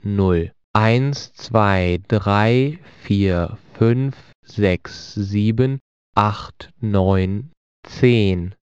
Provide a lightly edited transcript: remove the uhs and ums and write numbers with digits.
0. 1, 2, 3, 4, 5, 6, 7, 8, 9, 10.